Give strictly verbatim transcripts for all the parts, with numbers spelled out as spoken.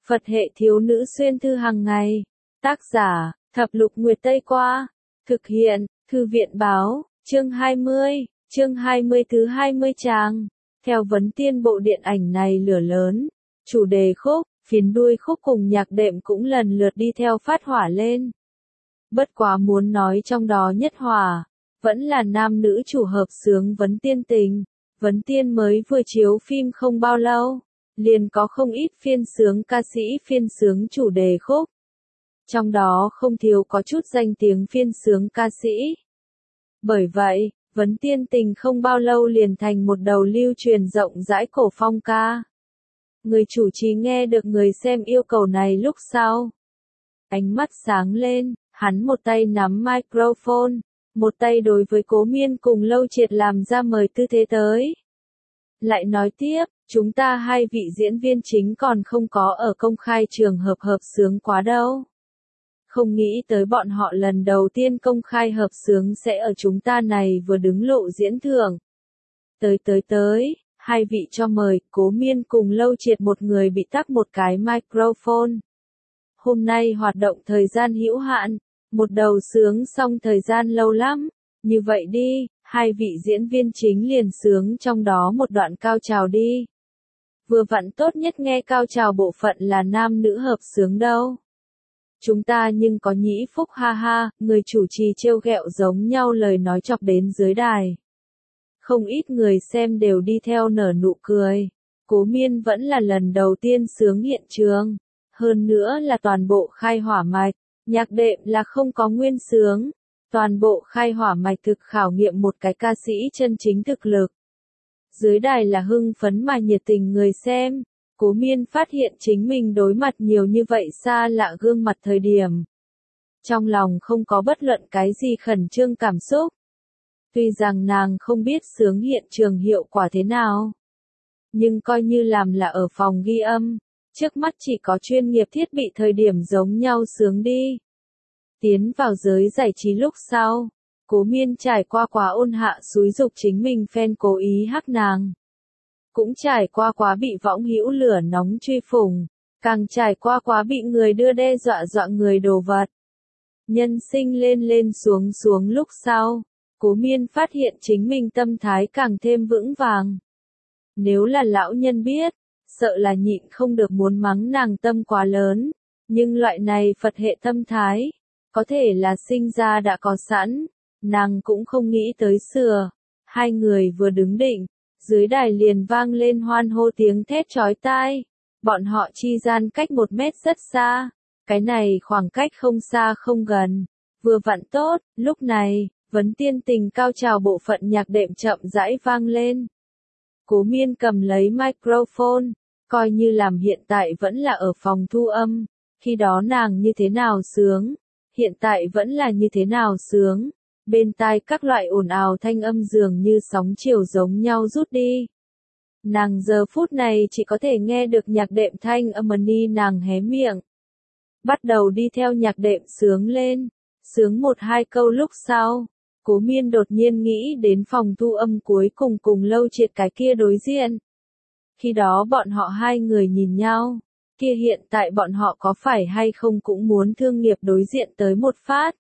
Phật hệ thiếu nữ xuyên thư hàng ngày. Tác giả, Thập Lục Nguyệt Tây Qua. Thực hiện, Thư viện Báo, chương hai mươi, chương hai mươi thứ hai mươi trang. Theo vấn tiên bộ điện ảnh này lửa lớn, chủ đề khúc, phiến đuôi khúc cùng nhạc đệm cũng lần lượt đi theo phát hỏa lên. Bất quá muốn nói trong đó nhất hỏa, vẫn là nam nữ chủ hợp xướng vấn tiên tình. Vấn tiên mới vừa chiếu phim không bao lâu, liền có không ít phiên xướng ca sĩ phiên xướng chủ đề khúc. Trong đó không thiếu có chút danh tiếng phiên xướng ca sĩ. Bởi vậy, vấn tiên tình không bao lâu liền thành một đầu lưu truyền rộng rãi cổ phong ca. Người chủ trì nghe được người xem yêu cầu này lúc sau. Ánh mắt sáng lên, hắn một tay nắm microphone, một tay đối với Cố Miên cùng Lâu Triệt làm ra mời tư thế tới. Lại nói tiếp, chúng ta hai vị diễn viên chính còn không có ở công khai trường hợp hợp xướng quá đâu. Không nghĩ tới bọn họ lần đầu tiên công khai hợp xướng sẽ ở chúng ta này vừa đứng lộ diễn thưởng. Tới tới tới, hai vị cho mời, Cố Miên cùng Lâu Triệt một người bị tắc một cái microphone. Hôm nay hoạt động thời gian hữu hạn, một đầu xướng xong thời gian lâu lắm, như vậy đi, hai vị diễn viên chính liền xướng trong đó một đoạn cao trào đi. Vừa vặn tốt nhất nghe cao trào bộ phận là nam nữ hợp xướng đâu. Chúng ta nhưng có nhĩ phúc ha ha, người chủ trì trêu ghẹo giống nhau lời nói chọc đến dưới đài. Không ít người xem đều đi theo nở nụ cười. Cố Miên vẫn là lần đầu tiên xướng hiện trường. Hơn nữa là toàn bộ khai hỏa mạch, nhạc đệm là không có nguyên xướng. Toàn bộ khai hỏa mạch thực khảo nghiệm một cái ca sĩ chân chính thực lực. Dưới đài là hưng phấn mà nhiệt tình người xem. Cố Miên phát hiện chính mình đối mặt nhiều như vậy xa lạ gương mặt thời điểm. Trong lòng không có bất luận cái gì khẩn trương cảm xúc. Tuy rằng nàng không biết xướng hiện trường hiệu quả thế nào. Nhưng coi như làm là ở phòng ghi âm. Trước mắt chỉ có chuyên nghiệp thiết bị thời điểm giống nhau xướng đi. Tiến vào giới giải trí lúc sau. Cố Miên trải qua quá ôn hạ xúi dục chính mình fan cố ý hắc nàng. Cũng trải qua quá bị võng hữu lửa nóng truy phủng, càng trải qua quá bị người đưa đe dọa dọa người đồ vật. Nhân sinh lên lên xuống xuống lúc sau, Cố Miên phát hiện chính mình tâm thái càng thêm vững vàng. Nếu là lão nhân biết, sợ là nhịn không được muốn mắng nàng tâm quá lớn, nhưng loại này Phật hệ tâm thái, có thể là sinh ra đã có sẵn, nàng cũng không nghĩ tới sửa. Hai người vừa đứng định. Dưới đài liền vang lên hoan hô tiếng thét chói tai. Bọn họ chi gian cách một mét rất xa. Cái này khoảng cách không xa không gần. Vừa vặn tốt, lúc này, vấn tiên tình cao trào bộ phận nhạc đệm chậm rãi vang lên. Cố Miên cầm lấy microphone, coi như làm hiện tại vẫn là ở phòng thu âm. Khi đó nàng như thế nào sướng, hiện tại vẫn là như thế nào sướng. Bên tai các loại ồn ào thanh âm dường như sóng chiều giống nhau rút đi. Nàng giờ phút này chỉ có thể nghe được nhạc đệm thanh âm ni nàng hé miệng. Bắt đầu đi theo nhạc đệm sướng lên. Sướng một hai câu lúc sau. Cố Miên đột nhiên nghĩ đến phòng thu âm cuối cùng cùng Lâu Triệt cái kia đối diện. Khi đó bọn họ hai người nhìn nhau. Kia hiện tại bọn họ có phải hay không cũng muốn thương nghiệp đối diện tới một phát.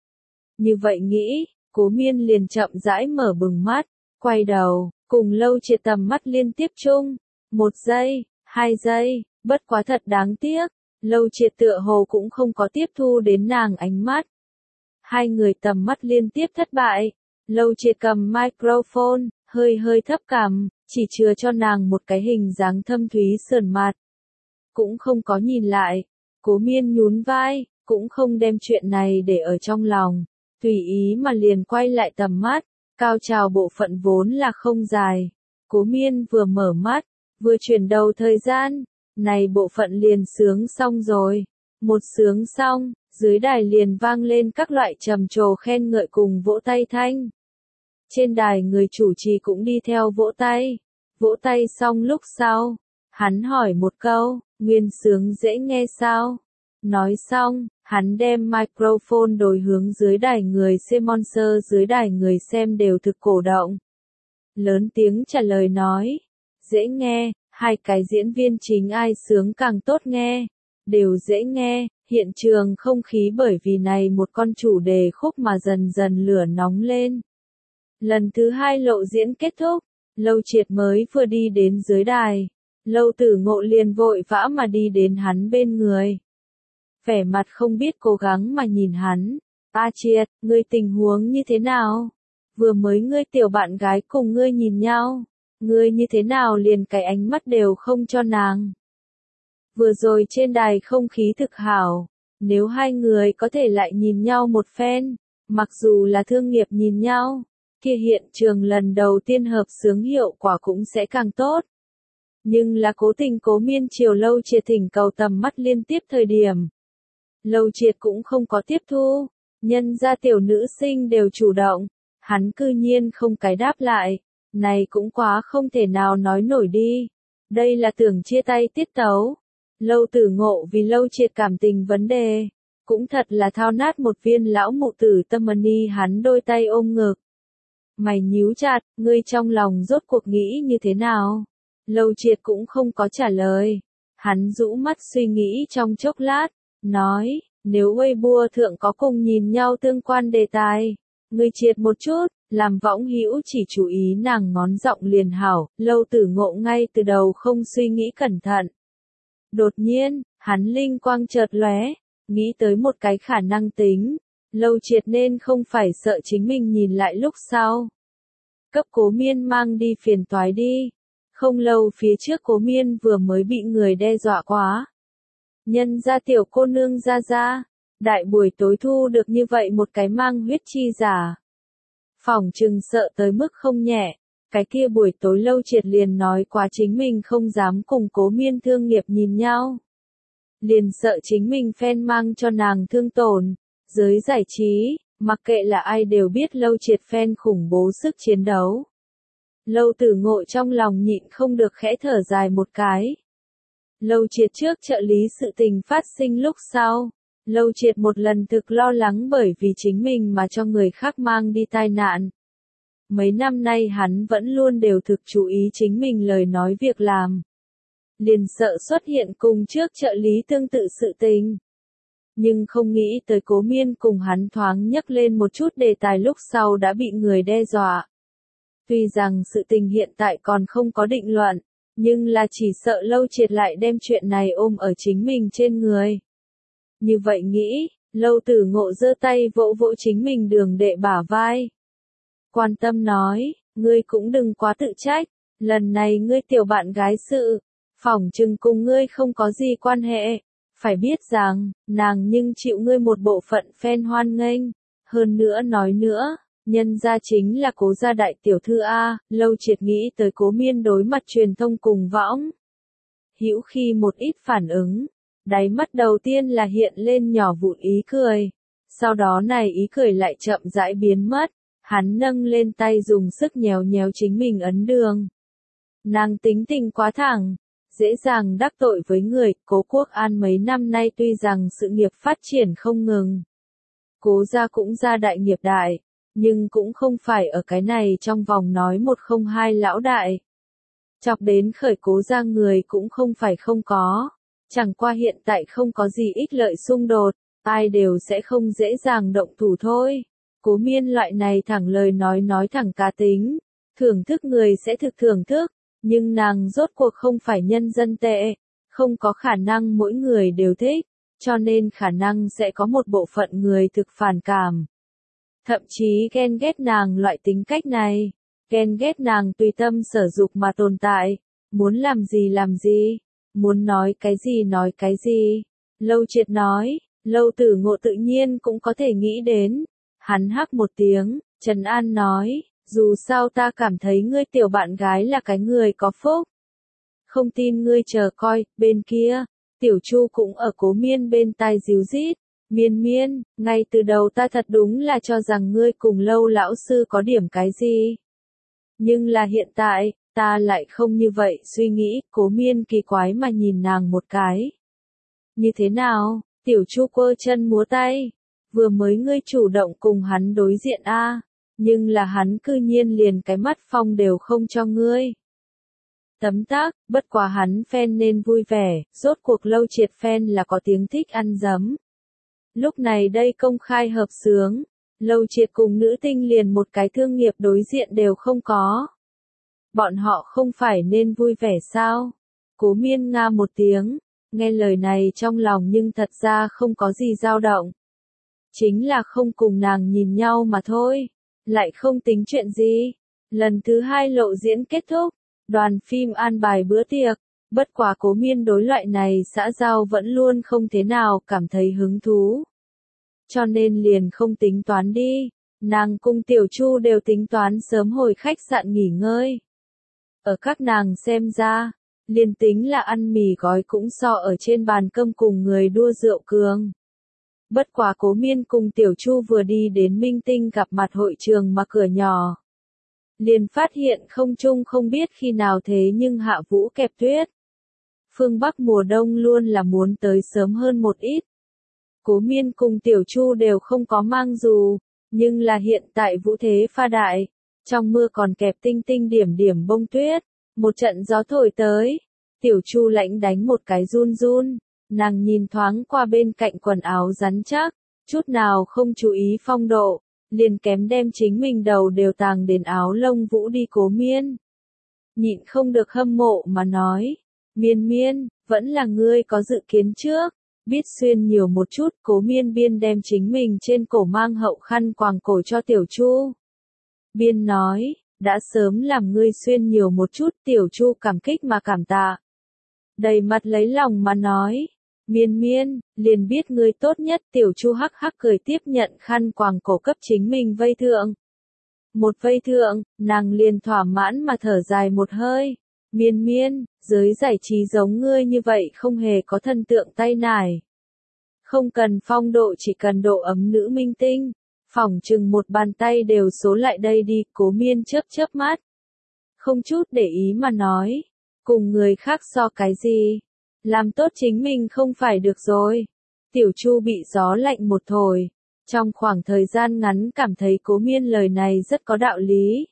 Như vậy nghĩ, Cố Miên liền chậm rãi mở bừng mắt, quay đầu, cùng Lâu Triệt tầm mắt liên tiếp chung. Một giây, hai giây, bất quá thật đáng tiếc, Lâu Triệt tựa hồ cũng không có tiếp thu đến nàng ánh mắt. Hai người tầm mắt liên tiếp thất bại, Lâu Triệt cầm microphone, hơi hơi thấp cằm, chỉ chừa cho nàng một cái hình dáng thâm thúy sườn mặt. Cũng không có nhìn lại, Cố Miên nhún vai, cũng không đem chuyện này để ở trong lòng. Tùy ý mà liền quay lại tầm mắt, cao trào bộ phận vốn là không dài. Cố Miên vừa mở mắt, vừa chuyển đầu thời gian, này bộ phận liền sướng xong rồi. Một sướng xong, dưới đài liền vang lên các loại trầm trồ khen ngợi cùng vỗ tay thanh. Trên đài người chủ trì cũng đi theo vỗ tay. Vỗ tay xong lúc sau, hắn hỏi một câu, nguyên sướng dễ nghe sao? Nói xong, hắn đem microphone đổi hướng dưới đài người xem monster dưới đài người xem đều thực cổ động. Lớn tiếng trả lời nói, dễ nghe, hai cái diễn viên chính ai sướng càng tốt nghe, đều dễ nghe, hiện trường không khí bởi vì này một con chủ đề khúc mà dần dần lửa nóng lên. Lần thứ hai lộ diễn kết thúc, Lâu Triệt mới vừa đi đến dưới đài, Lâu Tử Ngộ liền vội vã mà đi đến hắn bên người. Vẻ mặt không biết cố gắng mà nhìn hắn, "A Triệt, ngươi tình huống như thế nào? Vừa mới ngươi tiểu bạn gái cùng ngươi nhìn nhau, ngươi như thế nào liền cái ánh mắt đều không cho nàng?" Vừa rồi trên đài không khí thực hảo, nếu hai người có thể lại nhìn nhau một phen, mặc dù là thương nghiệp nhìn nhau, kia hiện trường lần đầu tiên hợp xướng hiệu quả cũng sẽ càng tốt. Nhưng là cố tình Cố Miên chiều Lâu Triệt thỉnh cầu tầm mắt liên tiếp thời điểm. Lâu Triệt cũng không có tiếp thu, nhân ra tiểu nữ sinh đều chủ động, hắn cư nhiên không cái đáp lại, này cũng quá không thể nào nói nổi đi. Đây là tưởng chia tay tiết tấu. Lâu Tử Ngộ vì Lâu Triệt cảm tình vấn đề, cũng thật là thao nát một viên lão mụ tử tâm ni, hắn đôi tay ôm ngực. Mày nhíu chặt, ngươi trong lòng rốt cuộc nghĩ như thế nào? Lâu Triệt cũng không có trả lời. Hắn rũ mắt suy nghĩ trong chốc lát, nói, nếu Weibo thượng có cùng nhìn nhau tương quan đề tài, ngươi triệt một chút, làm võng hữu chỉ chú ý nàng ngón giọng liền hảo. Lâu Tử Ngộ ngay từ đầu không suy nghĩ cẩn thận. Đột nhiên, hắn linh quang chợt lóe, nghĩ tới một cái khả năng tính, Lâu Triệt nên không phải sợ chính mình nhìn lại lúc sau. Cấp Cố Miên mang đi phiền toái đi. Không lâu phía trước Cố Miên vừa mới bị người đe dọa quá. Nhân ra tiểu cô nương ra ra, đại buổi tối thu được như vậy một cái mang huyết chi giả. Phỏng chừng sợ tới mức không nhẹ. Cái kia buổi tối Lâu Triệt liền nói quá chính mình không dám cùng Cố Miên thương nghiệp nhìn nhau. Liền sợ chính mình fan mang cho nàng thương tổn. Giới giải trí, mặc kệ là ai đều biết Lâu Triệt fan khủng bố sức chiến đấu. Lâu Tử Ngộ trong lòng nhịn không được khẽ thở dài một cái. Lâu Triệt trước trợ lý sự tình phát sinh lúc sau, Lâu Triệt một lần thực lo lắng bởi vì chính mình mà cho người khác mang đi tai nạn. Mấy năm nay hắn vẫn luôn đều thực chú ý chính mình lời nói việc làm. Liền sợ xuất hiện cùng trước trợ lý tương tự sự tình. Nhưng không nghĩ tới Cố Miên cùng hắn thoáng nhắc lên một chút đề tài lúc sau đã bị người đe dọa. Tuy rằng sự tình hiện tại còn không có định luận, nhưng là chỉ sợ Lâu Triệt lại đem chuyện này ôm ở chính mình trên người. Như vậy nghĩ, Lâu Tử Ngộ giơ tay vỗ vỗ chính mình đường đệ bả vai. Quan tâm nói, ngươi cũng đừng quá tự trách, lần này ngươi tiểu bạn gái sự, phỏng chừng cùng ngươi không có gì quan hệ. Phải biết rằng, nàng nhưng chịu ngươi một bộ phận fan hoan nghênh. Hơn nữa nói nữa, nhân gia chính là Cố gia đại tiểu thư A. Lâu Triệt nghĩ tới Cố Miên đối mặt truyền thông cùng võng hữu khi một ít phản ứng, đáy mắt đầu tiên là hiện lên nhỏ vụn ý cười. Sau đó này ý cười lại chậm rãi biến mất, hắn nâng lên tay dùng sức nhéo nhéo chính mình ấn đường. Nàng tính tình quá thẳng, dễ dàng đắc tội với người. Cố Quốc An mấy năm nay tuy rằng sự nghiệp phát triển không ngừng, Cố gia cũng gia đại nghiệp đại, nhưng cũng không phải ở cái này trong vòng nói một không hai lão đại. Chọc đến khởi Cố gia người cũng không phải không có, chẳng qua hiện tại không có gì ích lợi xung đột, ai đều sẽ không dễ dàng động thủ thôi. Cố Miên loại này thẳng lời nói nói thẳng cá tính, thưởng thức người sẽ thực thưởng thức. Nhưng nàng rốt cuộc không phải nhân dân tệ, không có khả năng mỗi người đều thích, cho nên khả năng sẽ có một bộ phận người thực phản cảm. Thậm chí ghen ghét nàng loại tính cách này, ghen ghét nàng tùy tâm sở dục mà tồn tại, muốn làm gì làm gì, muốn nói cái gì nói cái gì. Lâu Triệt nói, Lâu Tử Ngộ tự nhiên cũng có thể nghĩ đến. Hắn hắc một tiếng, trấn an nói. Dù sao ta cảm thấy ngươi tiểu bạn gái là cái người có phúc. Không tin ngươi chờ coi, bên kia, Tiểu Chu cũng ở Cố Miên bên tai díu dít. Miên Miên, ngay từ đầu ta thật đúng là cho rằng ngươi cùng Lâu lão sư có điểm cái gì. Nhưng là hiện tại, ta lại không như vậy suy nghĩ. Cố Miên kỳ quái mà nhìn nàng một cái. Như thế nào? Tiểu Chu quơ chân múa tay. Vừa mới ngươi chủ động cùng hắn đối diện a. Nhưng là hắn cư nhiên liền cái mắt phong đều không cho ngươi. Tấm tắc, bất quá hắn fan nên vui vẻ, rốt cuộc Lâu Triệt fan là có tiếng thích ăn dấm. Lúc này đây công khai hợp xướng, Lâu Triệt cùng nữ tinh liền một cái thương nghiệp đối diện đều không có. Bọn họ không phải nên vui vẻ sao? Cố Miên nga một tiếng, nghe lời này trong lòng nhưng thật ra không có gì dao động. Chính là không cùng nàng nhìn nhau mà thôi, lại không tính chuyện gì. Lần thứ hai lộ diễn kết thúc, đoàn phim an bài bữa tiệc, bất quá Cố Miên đối loại này xã giao vẫn luôn không thế nào cảm thấy hứng thú. Cho nên liền không tính toán đi, nàng cùng Tiểu Chu đều tính toán sớm hồi khách sạn nghỉ ngơi. Ở các nàng xem ra, liền tính là ăn mì gói cũng so ở trên bàn cơm cùng người đua rượu cường. Bất quá Cố Miên cùng Tiểu Chu vừa đi đến Minh Tinh gặp mặt hội trường mà cửa nhỏ. Liền phát hiện không trung không biết khi nào thế nhưng hạ vũ kẹp tuyết. Phương Bắc mùa đông luôn là muốn tới sớm hơn một ít. Cố Miên cùng Tiểu Chu đều không có mang dù, nhưng là hiện tại vũ thế pha đại, trong mưa còn kẹp tinh tinh điểm điểm bông tuyết, một trận gió thổi tới, Tiểu Chu lãnh đánh một cái run run, nàng nhìn thoáng qua bên cạnh quần áo rắn chắc, chút nào không chú ý phong độ, liền kém đem chính mình đầu đều tàng đến áo lông vũ đi. Cố Miên nhịn không được hâm mộ mà nói, Miên Miên, vẫn là ngươi có dự kiến trước. Biết xuyên nhiều một chút. Cố Miên biên đem chính mình trên cổ mang hậu khăn quàng cổ cho Tiểu Chu. Biên nói, đã sớm làm ngươi xuyên nhiều một chút. Tiểu Chu cảm kích mà cảm tạ. Đầy mặt lấy lòng mà nói, Miên Miên, liền biết ngươi tốt nhất. Tiểu Chu hắc hắc cười tiếp nhận khăn quàng cổ cấp chính mình vây thượng. Một vây thượng, nàng liền thỏa mãn mà thở dài một hơi. Miên Miên, giới giải trí giống ngươi như vậy không hề có thần tượng tay nải. Không cần phong độ, chỉ cần độ ấm nữ minh tinh. Phỏng chừng một bàn tay đều số lại đây đi. Cố Miên chớp chớp mắt, không chút để ý mà nói, cùng người khác so cái gì, làm tốt chính mình không phải được rồi. Tiểu Chu bị gió lạnh một thổi, trong khoảng thời gian ngắn cảm thấy Cố Miên lời này rất có đạo lý.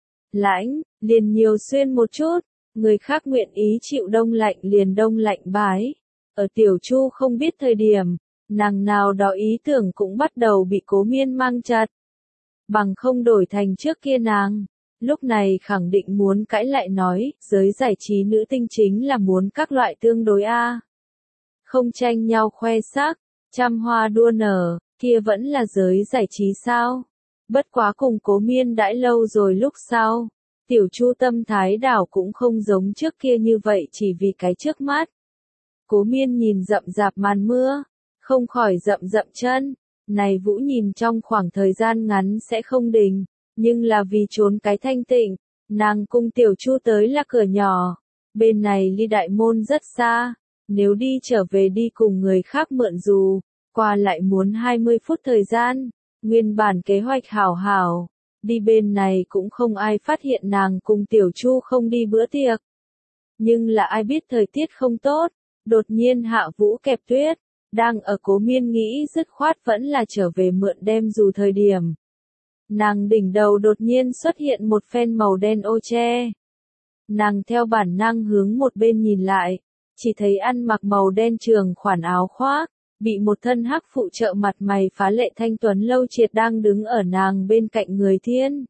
Lãnh, liền nhiều xuyên một chút. Người khác nguyện ý chịu đông lạnh liền đông lạnh bái. Ở Tiểu Chu không biết thời điểm, nàng nào đó ý tưởng cũng bắt đầu bị Cố Miên mang chặt. Bằng không đổi thành trước kia nàng, lúc này khẳng định muốn cãi lại nói, giới giải trí nữ tinh chính là muốn các loại tương đối a. Không tranh nhau khoe sắc, trăm hoa đua nở, kia vẫn là giới giải trí sao? Bất quá cùng Cố Miên đãi lâu rồi lúc sau. Tiểu Chu tâm thái đảo cũng không giống trước kia như vậy chỉ vì cái trước mắt. Cố Miên nhìn rậm rạp màn mưa, không khỏi rậm rậm chân. Này vũ nhìn trong khoảng thời gian ngắn sẽ không đình, nhưng là vì trốn cái thanh tịnh, nàng cùng Tiểu Chu tới là cửa nhỏ. Bên này ly đại môn rất xa, nếu đi trở về đi cùng người khác mượn dù, qua lại muốn hai mươi phút thời gian, nguyên bản kế hoạch hảo hảo. Đi bên này cũng không ai phát hiện nàng cùng Tiểu Chu không đi bữa tiệc. Nhưng là ai biết thời tiết không tốt, đột nhiên hạ vũ kẹp tuyết, đang ở Cố Miên nghĩ dứt khoát vẫn là trở về mượn đem dù thời điểm. Nàng đỉnh đầu đột nhiên xuất hiện một phen màu đen ô che. Nàng theo bản năng hướng một bên nhìn lại, chỉ thấy ăn mặc màu đen trường khoản áo khoác, bị một thân hắc phụ trợ mặt mày phá lệ thanh tuấn Lâu Triệt đang đứng ở nàng bên cạnh người thiên.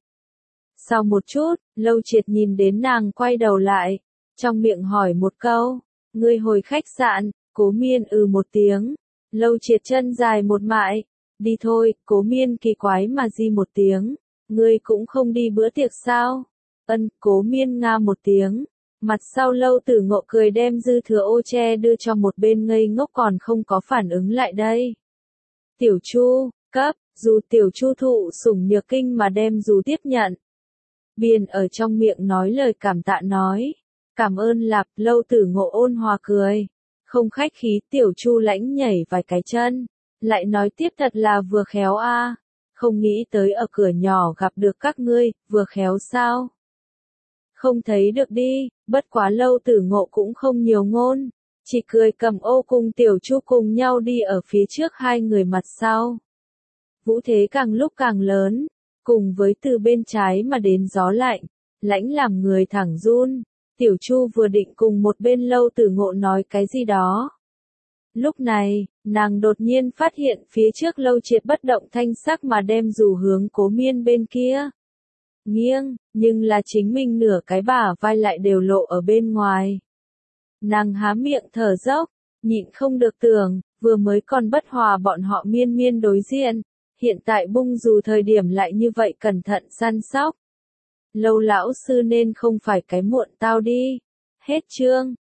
Sau một chút, Lâu Triệt nhìn đến nàng quay đầu lại, trong miệng hỏi một câu, ngươi hồi khách sạn. Cố Miên ừ một tiếng, Lâu Triệt chân dài một mại, đi thôi. Cố Miên kỳ quái mà di một tiếng, ngươi cũng không đi bữa tiệc sao? Ân. Cố Miên nga một tiếng. Mặt sau Lâu Tử Ngộ cười đem dư thừa ô che đưa cho một bên ngây ngốc còn không có phản ứng lại đây. Tiểu Chu, cấp, dù Tiểu Chu thụ sủng nhược kinh mà đem dù tiếp nhận. Biên ở trong miệng nói lời cảm tạ nói, cảm ơn lạp. Lâu Tử Ngộ ôn hòa cười, không khách khí. Tiểu Chu lãnh nhảy vài cái chân, lại nói tiếp thật là vừa khéo a, không nghĩ tới ở cửa nhỏ gặp được các ngươi, vừa khéo sao? Không thấy được đi. Bất quá Lâu Tử Ngộ cũng không nhiều ngôn, chỉ cười cầm ô cùng Tiểu Chu cùng nhau đi ở phía trước hai người mặt sau. Vũ thế càng lúc càng lớn, cùng với từ bên trái mà đến gió lạnh, lãnh làm người thẳng run. Tiểu Chu vừa định cùng một bên Lâu Tử Ngộ nói cái gì đó. Lúc này, nàng đột nhiên phát hiện phía trước Lâu Triệt bất động thanh sắc mà đem dù hướng Cố Miên bên kia. Nghiêng, nhưng là chính mình nửa cái bả vai lại đều lộ ở bên ngoài. Nàng há miệng thở dốc, nhịn không được tưởng, vừa mới còn bất hòa bọn họ miên miên đối diện, hiện tại bung dù thời điểm lại như vậy cẩn thận săn sóc. Lâu lão sư nên không phải cái muộn tao đi. Hết chương.